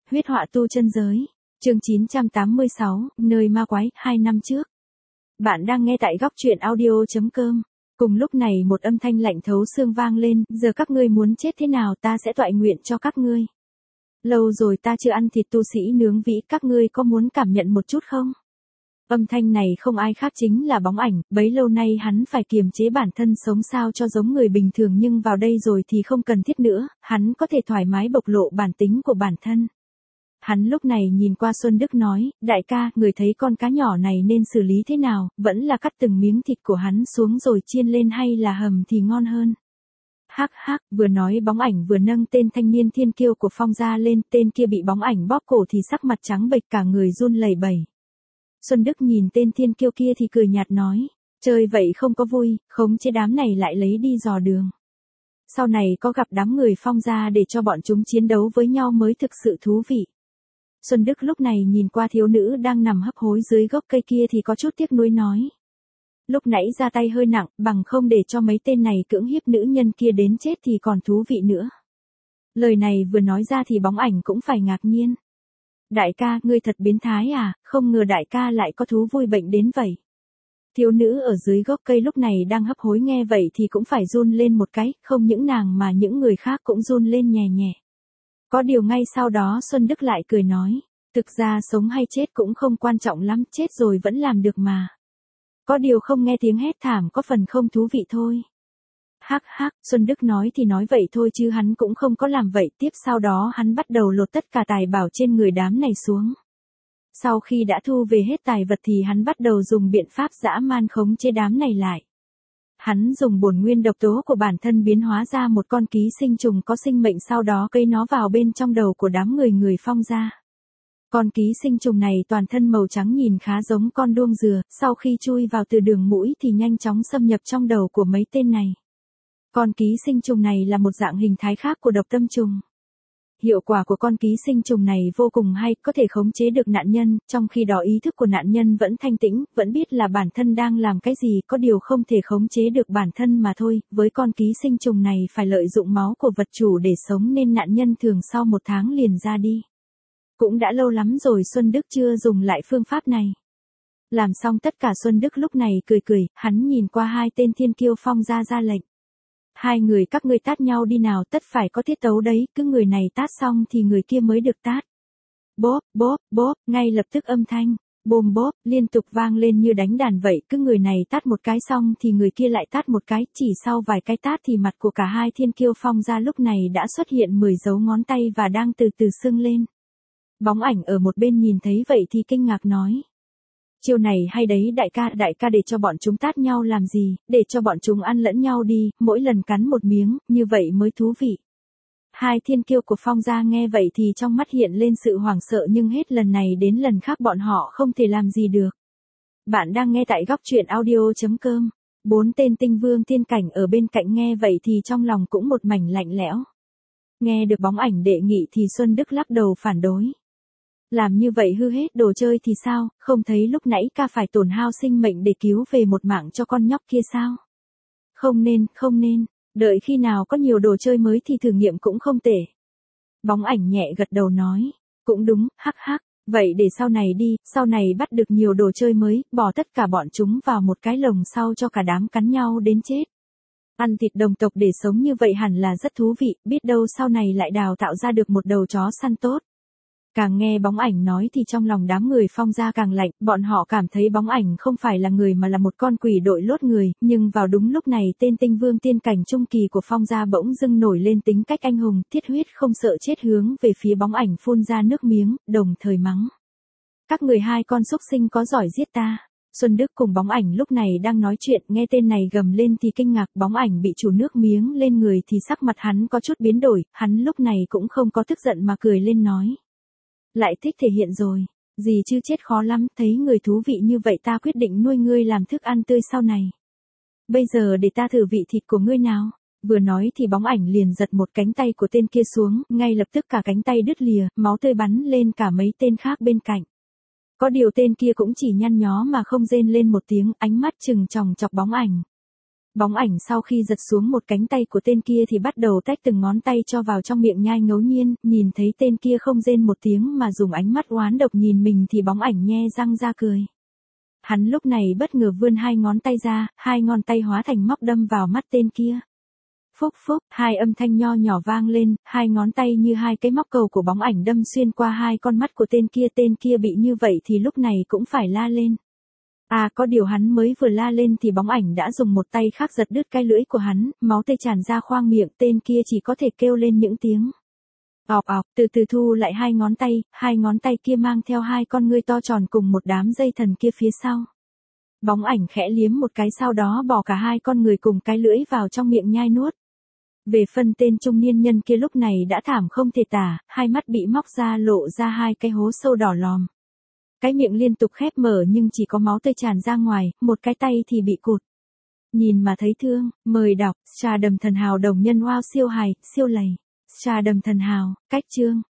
Huyết họa tu chân giới. Chương 986, nơi ma quái, 2 năm trước. Bạn đang nghe tại góc truyện audio.com. Cùng lúc này một âm thanh lạnh thấu xương vang lên, giờ các ngươi muốn chết thế nào ta sẽ toại nguyện cho các ngươi. Lâu rồi ta chưa ăn thịt tu sĩ nướng vĩ, các ngươi có muốn cảm nhận một chút không? Âm thanh này không ai khác chính là Bóng Ảnh, bấy lâu nay hắn phải kiềm chế bản thân sống sao cho giống người bình thường nhưng vào đây rồi thì không cần thiết nữa, hắn có thể thoải mái bộc lộ bản tính của bản thân. Hắn lúc này nhìn qua Xuân Đức nói, đại ca, người thấy con cá nhỏ này nên xử lý thế nào, vẫn là cắt từng miếng thịt của hắn xuống rồi chiên lên hay là hầm thì ngon hơn. Hắc hắc, vừa nói Bóng Ảnh vừa nâng tên thanh niên thiên kiêu của Phong gia lên, tên kia bị Bóng Ảnh bóp cổ thì sắc mặt trắng bệch cả người run lẩy bẩy. Xuân Đức nhìn tên thiên kiêu kia thì cười nhạt nói, chơi vậy không có vui, khống chế đám này lại lấy đi dò đường. Sau này có gặp đám người Phong gia để cho bọn chúng chiến đấu với nhau mới thực sự thú vị. Xuân Đức lúc này nhìn qua thiếu nữ đang nằm hấp hối dưới gốc cây kia thì có chút tiếc nuối nói. Lúc nãy ra tay hơi nặng, bằng không để cho mấy tên này cưỡng hiếp nữ nhân kia đến chết thì còn thú vị nữa. Lời này vừa nói ra thì Bóng Ảnh cũng phải ngạc nhiên. Đại ca, ngươi thật biến thái à, không ngờ đại ca lại có thú vui bệnh đến vậy. Thiếu nữ ở dưới gốc cây lúc này đang hấp hối nghe vậy thì cũng phải run lên một cái, không những nàng mà những người khác cũng run lên nhẹ nhẹ. Có điều ngay sau đó Xuân Đức lại cười nói, thực ra sống hay chết cũng không quan trọng lắm, chết rồi vẫn làm được mà. Có điều không nghe tiếng hét thảm có phần không thú vị thôi. Hắc hắc, Xuân Đức nói thì nói vậy thôi chứ hắn cũng không có làm vậy, tiếp sau đó hắn bắt đầu lột tất cả tài bảo trên người đám này xuống. Sau khi đã thu về hết tài vật thì hắn bắt đầu dùng biện pháp dã man khống chế đám này lại. Hắn dùng bổn nguyên độc tố của bản thân biến hóa ra một con ký sinh trùng có sinh mệnh sau đó cây nó vào bên trong đầu của đám người Phong gia. Con ký sinh trùng này toàn thân màu trắng nhìn khá giống con đuông dừa, sau khi chui vào từ đường mũi thì nhanh chóng xâm nhập trong đầu của mấy tên này. Con ký sinh trùng này là một dạng hình thái khác của độc tâm trùng. Hiệu quả của con ký sinh trùng này vô cùng hay, có thể khống chế được nạn nhân, trong khi đó ý thức của nạn nhân vẫn thanh tĩnh, vẫn biết là bản thân đang làm cái gì, có điều không thể khống chế được bản thân mà thôi. Với con ký sinh trùng này phải lợi dụng máu của vật chủ để sống nên nạn nhân thường sau 1 tháng liền ra đi. Cũng đã lâu lắm rồi Xuân Đức chưa dùng lại phương pháp này. Làm xong tất cả Xuân Đức lúc này cười, hắn nhìn qua 2 tên thiên kiêu Phong gia ra lệnh. 2 người các ngươi tát nhau đi nào, tất phải có tiết tấu đấy, cứ người này tát xong thì người kia mới được tát. Bóp, bóp, bóp, ngay lập tức âm thanh, bôm bóp, liên tục vang lên như đánh đàn vậy, cứ người này tát một cái xong thì người kia lại tát một cái, chỉ sau vài cái tát thì mặt của cả 2 thiên kiêu Phong gia lúc này đã xuất hiện 10 dấu ngón tay và đang từ từ sưng lên. Bóng Ảnh ở một bên nhìn thấy vậy thì kinh ngạc nói. Chiêu này hay đấy đại ca để cho bọn chúng tát nhau làm gì, để cho bọn chúng ăn lẫn nhau đi, mỗi lần cắn một miếng, như vậy mới thú vị. 2 thiên kiêu của Phong gia nghe vậy thì trong mắt hiện lên sự hoảng sợ nhưng hết lần này đến lần khác bọn họ không thể làm gì được. Bạn đang nghe tại góc truyện audio.com. 4 tên tinh vương tiên cảnh ở bên cạnh nghe vậy thì trong lòng cũng một mảnh lạnh lẽo. Nghe được Bóng Ảnh đề nghị thì Xuân Đức lắc đầu phản đối. Làm như vậy hư hết đồ chơi thì sao, không thấy lúc nãy ca phải tổn hao sinh mệnh để cứu về một mạng cho con nhóc kia sao? Không nên, đợi khi nào có nhiều đồ chơi mới thì thử nghiệm cũng không tệ. Bóng Ảnh nhẹ gật đầu nói, cũng đúng, hắc hắc, vậy để sau này đi, sau này bắt được nhiều đồ chơi mới, bỏ tất cả bọn chúng vào một cái lồng sau cho cả đám cắn nhau đến chết. Ăn thịt đồng tộc để sống như vậy hẳn là rất thú vị, biết đâu sau này lại đào tạo ra được một đầu chó săn tốt. Càng nghe Bóng Ảnh nói thì trong lòng đám người Phong gia càng lạnh, bọn họ cảm thấy Bóng Ảnh không phải là người mà là một con quỷ đội lốt người, nhưng vào đúng lúc này tên tinh vương tiên cảnh trung kỳ của Phong gia bỗng dưng nổi lên tính cách anh hùng, thiết huyết không sợ chết hướng về phía Bóng Ảnh phun ra nước miếng, đồng thời mắng. Các người 2 con xúc sinh có giỏi giết ta. Xuân Đức cùng Bóng Ảnh lúc này đang nói chuyện, nghe tên này gầm lên thì kinh ngạc, Bóng Ảnh bị trù nước miếng lên người thì sắc mặt hắn có chút biến đổi, hắn lúc này cũng không có tức giận mà cười lên nói. Lại thích thể hiện rồi, gì chứ chết khó lắm, thấy người thú vị như vậy ta quyết định nuôi ngươi làm thức ăn tươi sau này. Bây giờ để ta thử vị thịt của ngươi nào. Vừa nói thì Bóng Ảnh liền giật một cánh tay của tên kia xuống, ngay lập tức cả cánh tay đứt lìa, máu tươi bắn lên cả mấy tên khác bên cạnh. Có điều tên kia cũng chỉ nhăn nhó mà không rên lên một tiếng, ánh mắt trừng tròng chọc Bóng Ảnh. Bóng ảnh sau khi giật xuống một cánh tay của tên kia thì bắt đầu tách từng ngón tay cho vào trong miệng nhai ngấu nghiến, nhìn thấy tên kia không rên một tiếng mà dùng ánh mắt oán độc nhìn mình thì bóng ảnh nhe răng ra cười. Hắn lúc này bất ngờ vươn hai ngón tay ra, hai ngón tay hóa thành móc đâm vào mắt tên kia. Phúc phúc, hai âm thanh nho nhỏ vang lên, hai ngón tay như hai cái móc cầu của bóng ảnh đâm xuyên qua hai con mắt của tên kia bị như vậy thì lúc này cũng phải la lên. À có điều hắn mới vừa la lên thì bóng ảnh đã dùng một tay khác giật đứt cái lưỡi của hắn, máu tươi tràn ra khoang miệng, tên kia chỉ có thể kêu lên những tiếng. Ọc ọc, từ từ thu lại hai ngón tay kia mang theo hai con ngươi to tròn cùng một đám dây thần kia phía sau. Bóng ảnh khẽ liếm một cái sau đó bỏ cả hai con người cùng cái lưỡi vào trong miệng nhai nuốt. Về phần tên trung niên nhân kia lúc này đã thảm không thể tả, hai mắt bị móc ra lộ ra hai cái hố sâu đỏ lòm. Cái miệng liên tục khép mở nhưng chỉ có máu tươi tràn ra ngoài, một cái tay thì bị cụt. Nhìn mà thấy thương, mời đọc, Trà Đầm Thần Hào đồng nhân wow siêu hài, siêu lầy. Trà Đầm Thần Hào, cách chương.